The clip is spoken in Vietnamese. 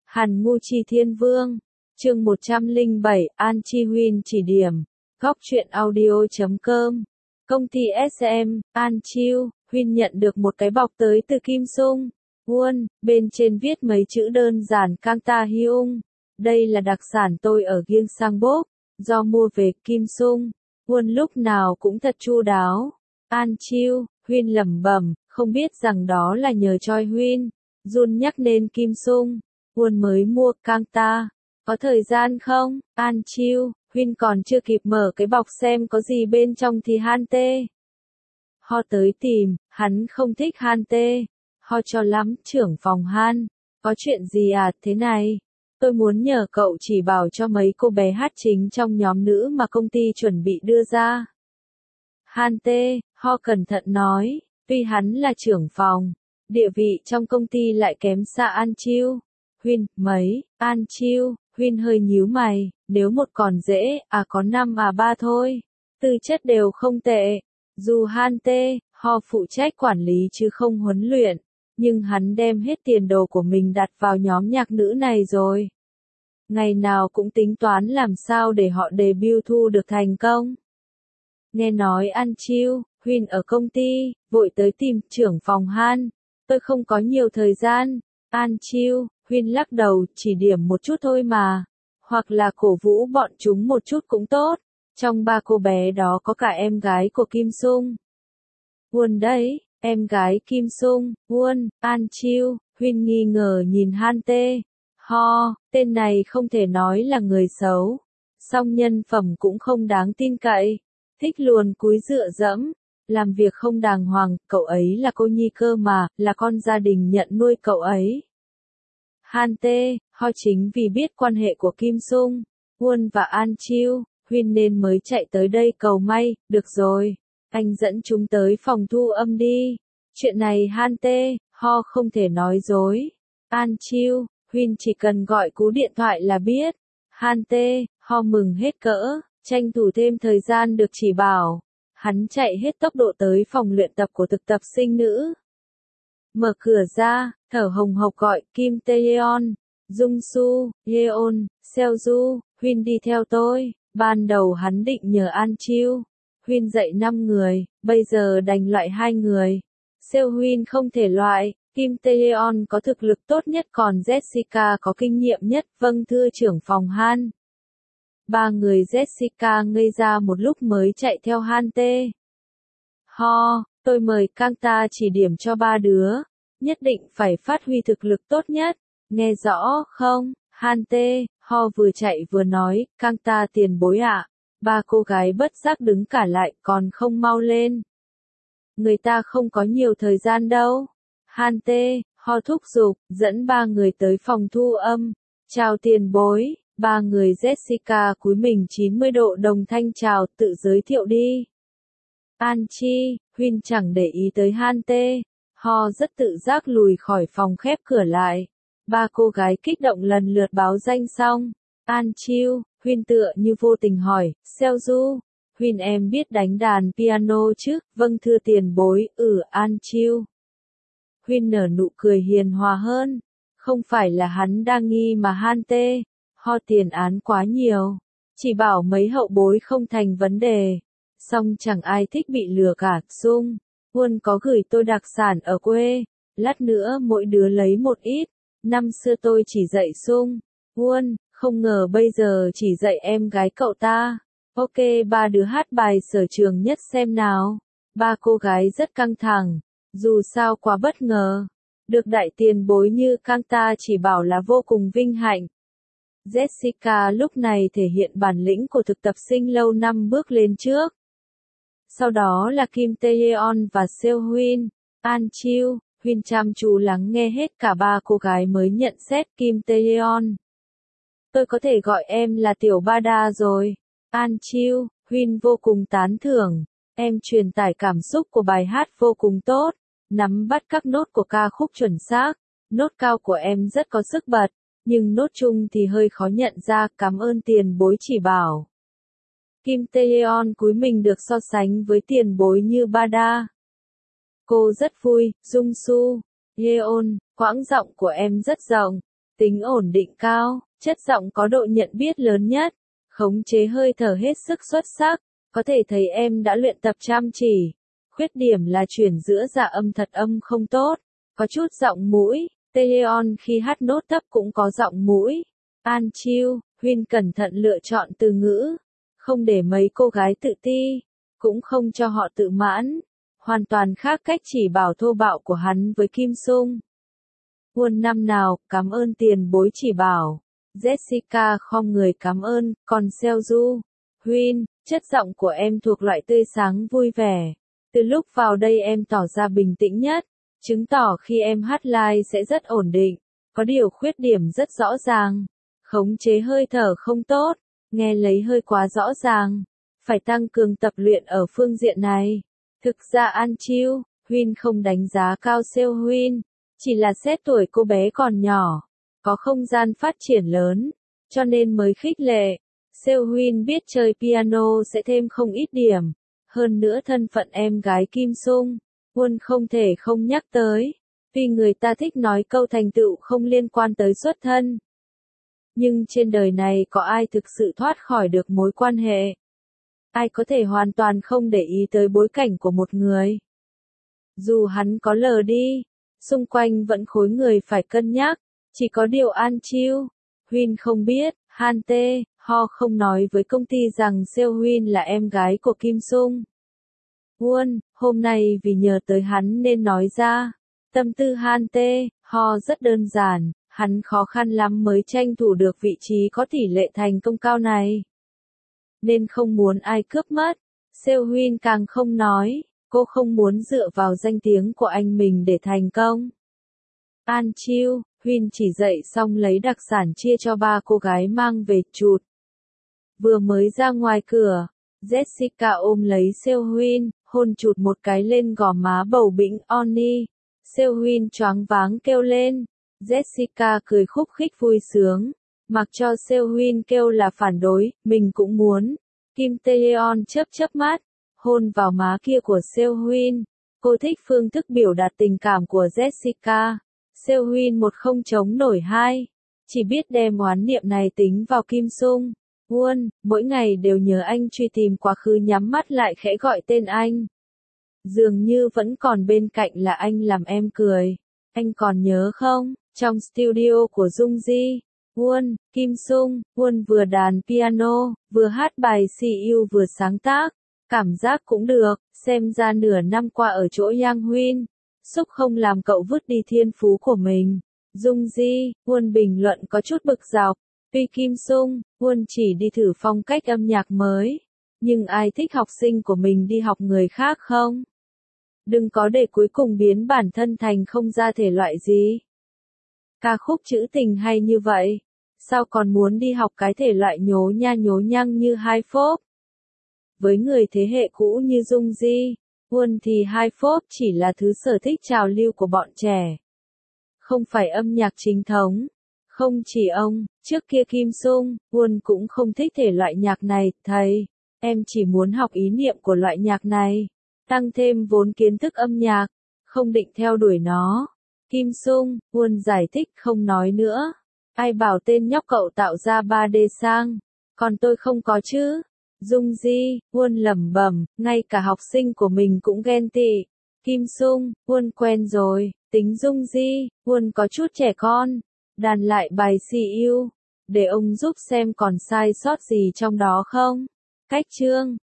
Hàn Ngu Chi Thiên Vương, chương 107, An Chi Huynh chỉ điểm, góc truyện audio.com, công ty SM, An Chiêu, Huynh nhận được một cái bọc tới từ Kim Sung, Won, bên trên viết mấy chữ đơn giản Kang Ta Hyung. Đây là đặc sản tôi ở Gyeongsangbok, do mua về Kim Sung. Won lúc nào cũng thật chu đáo. An Chiêu, Huynh lẩm bẩm, không biết rằng đó là nhờ Choi Huynh. Jun nhắc đến Kim Sung. Won mới mua Kang Ta. Có thời gian không? An Chiêu, Huynh còn chưa kịp mở cái bọc xem có gì bên trong thì Han Tê. Ho tới tìm, hắn không thích Han Tê. Ho cho lắm, trưởng phòng Han. Có chuyện gì à, thế này? Tôi muốn nhờ cậu chỉ bảo cho mấy cô bé hát chính trong nhóm nữ mà công ty chuẩn bị đưa ra. Han Tê, Ho cẩn thận nói, tuy hắn là trưởng phòng, địa vị trong công ty lại kém xa An Chiêu. Huynh, mấy, An Chiêu, Huynh hơi nhíu mày, nếu một còn dễ, có 5 3 thôi. Tư chất đều không tệ. Dù Han Tê, Ho phụ trách quản lý chứ không huấn luyện, nhưng hắn đem hết tiền đồ của mình đặt vào nhóm nhạc nữ này rồi. Ngày nào cũng tính toán làm sao để họ debut thu được thành công. Nghe nói An Chiêu, Huynh ở công ty, vội tới tìm trưởng phòng Han. Tôi không có nhiều thời gian. An Chiêu, Huynh lắc đầu, chỉ điểm một chút thôi mà. Hoặc là cổ vũ bọn chúng một chút cũng tốt. Trong 3 cô bé đó có cả em gái của Kim Sung. Won đấy, em gái Kim Sung, Won, An Chiêu, Huynh nghi ngờ nhìn Han Tê. Ho, tên này không thể nói là người xấu. Song nhân phẩm cũng không đáng tin cậy. Thích luồn cúi dựa dẫm. Làm việc không đàng hoàng, cậu ấy là cô nhi cơ mà, là con gia đình nhận nuôi cậu ấy. Han Tê, Ho chính vì biết quan hệ của Kim Sung, Won và An Chiêu, Huynh nên mới chạy tới đây cầu may, được rồi. Anh dẫn chúng tới phòng thu âm đi. Chuyện này Han Tê, Ho không thể nói dối. An Chiêu, Huynh chỉ cần gọi cú điện thoại là biết. Han Tê, Ho mừng hết cỡ, tranh thủ thêm thời gian được chỉ bảo. Hắn chạy hết tốc độ tới phòng luyện tập của thực tập sinh nữ. Mở cửa ra, thở hồng hộc gọi Kim Taeyeon, Jung Soo, Yeon, Seoju, Huynh đi theo tôi. Ban đầu hắn định nhờ An Chiêu, Huynh dạy 5 người, bây giờ đành loại 2 người. Seo Huynh không thể loại, Kim Taeyeon có thực lực tốt nhất còn Jessica có kinh nghiệm nhất, vâng thưa trưởng phòng Han. 3 người Jessica ngây ra một lúc mới chạy theo Han Tê. Ho, tôi mời Kang Ta chỉ điểm cho 3 đứa, nhất định phải phát huy thực lực tốt nhất, nghe rõ không? Han Tê, Ho vừa chạy vừa nói, Kang Ta tiền bối ạ. 3 cô gái bất giác đứng cả lại, còn không mau lên. Người ta không có nhiều thời gian đâu. Han Tê, Ho thúc giục, dẫn 3 người tới phòng thu âm. Chào tiền bối. 3 người Jessica cúi mình 90 độ đồng thanh chào, tự giới thiệu đi. An Chi, Huynh chẳng để ý tới Han Tê. Ho rất tự giác lùi khỏi phòng khép cửa lại. 3 cô gái kích động lần lượt báo danh xong. An Chiêu, Huynh tựa như vô tình hỏi, Seoju, Huynh em biết đánh đàn piano chứ? Vâng thưa tiền bối, An Chiêu. Huynh nở nụ cười hiền hòa hơn. Không phải là hắn đang nghi mà Han Tê. Ho tiền án quá nhiều. Chỉ bảo mấy hậu bối không thành vấn đề. Song chẳng ai thích bị lừa cả. Sung, Won có gửi tôi đặc sản ở quê. Lát nữa mỗi đứa lấy một ít. Năm xưa tôi chỉ dạy Sung, Won, không ngờ bây giờ chỉ dạy em gái cậu ta. Ok, 3 đứa hát bài sở trường nhất xem nào. 3 cô gái rất căng thẳng. Dù sao quá bất ngờ. Được đại tiền bối như Kang Ta chỉ bảo là vô cùng vinh hạnh. Jessica lúc này thể hiện bản lĩnh của thực tập sinh lâu năm bước lên trước. Sau đó là Kim Taeyeon và Seo Huynh. An Chiêu, Huynh chăm chú lắng nghe hết cả 3 cô gái mới nhận xét Kim Taeyeon. Tôi có thể gọi em là Tiểu Ba Đa rồi. An Chiêu, Huynh vô cùng tán thưởng. Em truyền tải cảm xúc của bài hát vô cùng tốt. Nắm bắt các nốt của ca khúc chuẩn xác. Nốt cao của em rất có sức bật. Nhưng nốt chung thì hơi khó nhận ra, cảm ơn tiền bối chỉ bảo. Kim Taeyeon cúi mình được so sánh với tiền bối như Ba Đa. Cô rất vui, Jung Soo, Yeon, quãng giọng của em rất rộng. tính ổn định cao, chất giọng có độ nhận biết lớn nhất, khống chế hơi thở hết sức xuất sắc, có thể thấy em đã luyện tập chăm chỉ. Khuyết điểm là chuyển giữa dạ âm thật âm không tốt, có chút giọng mũi, Taeyeon khi hát nốt thấp cũng có giọng mũi. An Chiêu, Huyên cẩn thận lựa chọn từ ngữ, không để mấy cô gái tự ti, cũng không cho họ tự mãn, hoàn toàn khác cách chỉ bảo thô bạo của hắn với Kim Sung. Won năm nào, cảm ơn tiền bối chỉ bảo. Jessica khom người cảm ơn, còn Seoju, Huyên, chất giọng của em thuộc loại tươi sáng vui vẻ. Từ lúc vào đây em tỏ ra bình tĩnh nhất, chứng tỏ khi em hát live sẽ rất ổn định, có điều khuyết điểm rất rõ ràng. Khống chế hơi thở không tốt, nghe lấy hơi quá rõ ràng, phải tăng cường tập luyện ở phương diện này. Thực ra An Chiêu, Huyên không đánh giá cao Seo Huyên, chỉ là xét tuổi cô bé còn nhỏ, có không gian phát triển lớn, cho nên mới khích lệ. Seo Huyên biết chơi piano sẽ thêm không ít điểm, hơn nữa thân phận em gái Kim Sung, Won không thể không nhắc tới, vì người ta thích nói câu thành tựu không liên quan tới xuất thân. Nhưng trên đời này có ai thực sự thoát khỏi được mối quan hệ? Ai có thể hoàn toàn không để ý tới bối cảnh của một người? Dù hắn có lờ đi, xung quanh vẫn khối người phải cân nhắc, chỉ có điều An Chiêu, Huyên không biết, Han Tae Ho không nói với công ty rằng Seo Huyên là em gái của Kim Sung. Won, hôm nay vì nhờ tới hắn nên nói ra. Tâm tư Han Tae Ho rất đơn giản, hắn khó khăn lắm mới tranh thủ được vị trí có tỷ lệ thành công cao này. Nên không muốn ai cướp mất. Seo Huyên càng không nói, cô không muốn dựa vào danh tiếng của anh mình để thành công. An Chiêu, Huyên chỉ dậy xong lấy đặc sản chia cho ba cô gái mang về chụt. Vừa mới ra ngoài cửa, Jessica ôm lấy Seo Huyên, hôn chụt một cái lên gò má bầu bĩnh Oni. Seo Huyên choáng váng kêu lên. Jessica cười khúc khích vui sướng, mặc cho Seo Huyên kêu là phản đối, mình cũng muốn. Kim Taeyeon chớp mắt, hôn vào má kia của Seo Huyên. Cô thích phương thức biểu đạt tình cảm của Jessica. Seo Huyên một không chống nổi hai, chỉ biết đem oán niệm này tính vào Kim Sung. Won, mỗi ngày đều nhớ anh truy tìm quá khứ nhắm mắt lại khẽ gọi tên anh. Dường như vẫn còn bên cạnh là anh làm em cười. Anh còn nhớ không? Trong studio của Dung Ji, Won, Kim Sung, Won vừa đàn piano, vừa hát bài See You vừa sáng tác. Cảm giác cũng được, xem ra nửa năm qua ở chỗ Yang Huyên, xúc không làm cậu vứt đi thiên phú của mình. Dung Ji, Won bình luận có chút bực dọc. Vì Kim Sung, Won chỉ đi thử phong cách âm nhạc mới. Nhưng ai thích học sinh của mình đi học người khác không? Đừng có để cuối cùng biến bản thân thành không ra thể loại gì. Ca khúc trữ tình hay như vậy, sao còn muốn đi học cái thể loại nhố nha nhố nhăng như Hi-pop? Với người thế hệ cũ như Dung Ji, Won thì Hi-pop chỉ là thứ sở thích trào lưu của bọn trẻ. Không phải âm nhạc chính thống. Không chỉ ông, trước kia Kim Sung, Won cũng không thích thể loại nhạc này, thầy. Em chỉ muốn học ý niệm của loại nhạc này, tăng thêm vốn kiến thức âm nhạc, không định theo đuổi nó. Kim Sung, Won giải thích không nói nữa. Ai bảo tên nhóc cậu tạo ra 3D sang, còn tôi không có chứ. Dung Ji, Won lẩm bẩm, ngay cả học sinh của mình cũng ghen tị. Kim Sung, Won quen rồi, tính Dung Ji, Won có chút trẻ con. Đàn lại bài See You, để ông giúp xem còn sai sót gì trong đó không. Cách chương